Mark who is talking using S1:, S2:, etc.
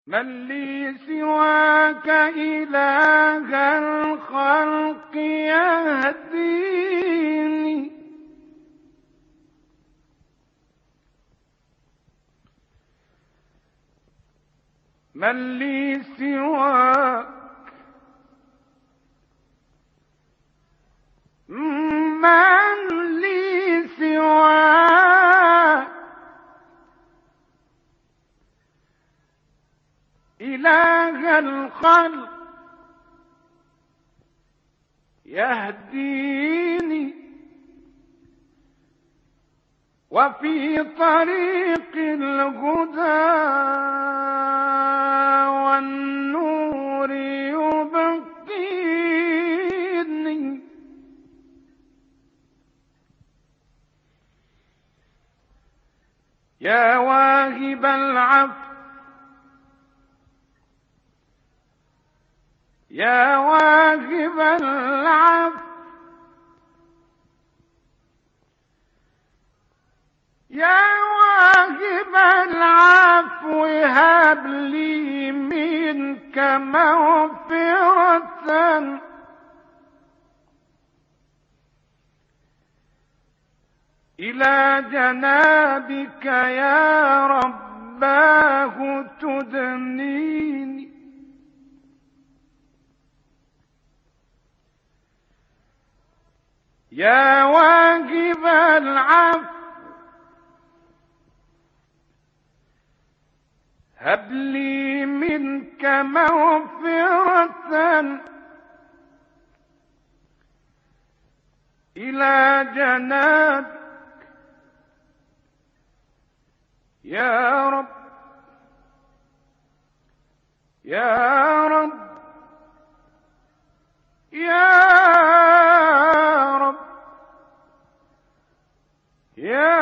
S1: من لي سواك إله الخلق يهديني من لي سواك إله الخلق يهديني وفي طريق الهدى والنور يبقيني يا واهب العفو يا واهب العفو يا واهب العفو هب لي منك مغفرة إلى جنابك يا رباه تدنيني يا واهب العفو هب لي منك مغفرة إلى جنابك يا رب يا رب يا رب يا